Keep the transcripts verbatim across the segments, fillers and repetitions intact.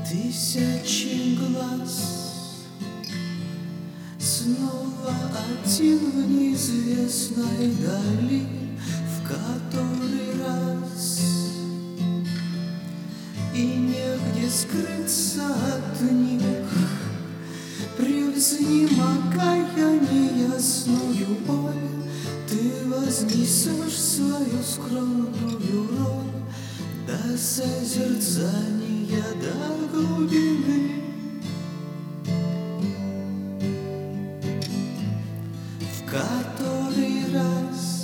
Тысячи глаз, снова один в неизвестной дали, в который раз и негде скрыться от них, превзнемогая неясную боль, ты вознесешь свою скромную роль до созерцания, до глубины, в который раз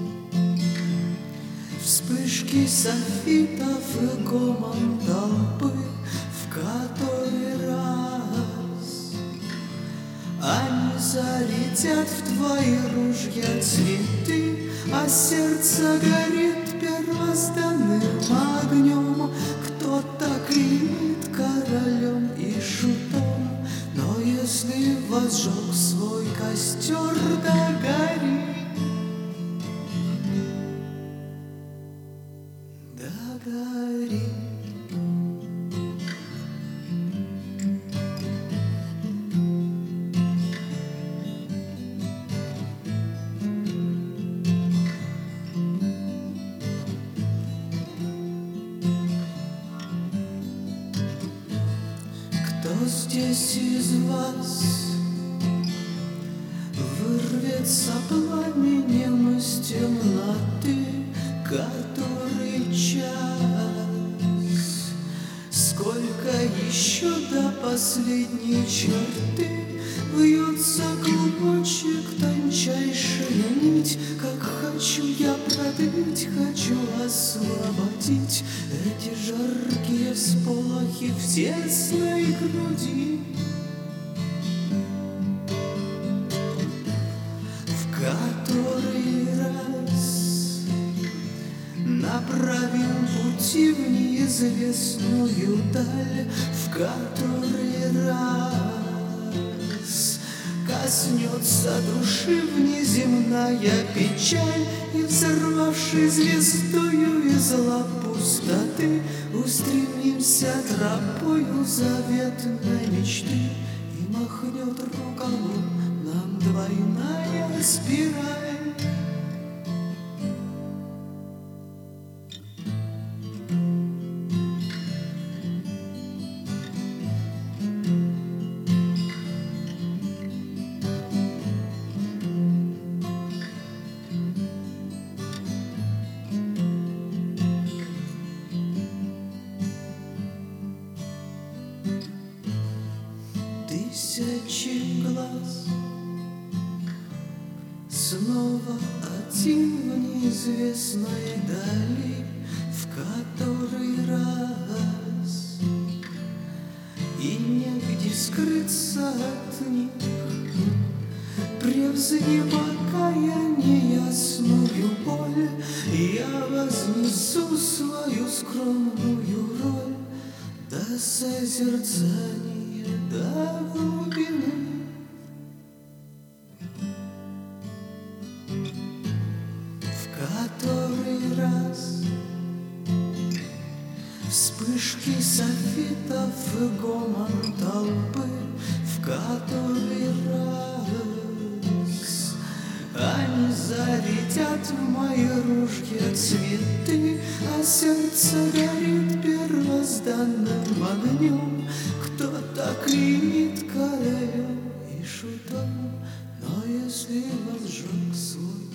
вспышки софитов и гомон толпы, в который раз они зарядят в твои ружья цветы, а сердце горит первозданным огнем. Кто-то клеймит королем и шутом, но если возжег свой костер, да гори, да гори. Кто здесь из вас вырвется пламенем из темноты, который час? Сколько еще до последней черты вьется клубочек, тончайшая нить? Как хочу я продлить, хочу освободить эти жаркие всполохи в тесной груди, в который раз направим пути в неизвестную даль, в который раз коснется души внеземная печаль, и, взорвавшись звездою из лап пустоты, устремимся тропою заветной мечты, и махнет рукавом нам двойная спираль. Тысячи глаз, снова один в неизвестной дали, в который раз и негде скрыться от них, превзнемогая неясную боль, я вознесу свою скромную роль до созерцания, до глубины, в который раз вспышки софитов и гомон толпы, в который раз они зарядят в мои ружья цветы, а сердце горит первозданным огнем. Кто-то клеймит королем и шутом, но если возжег свой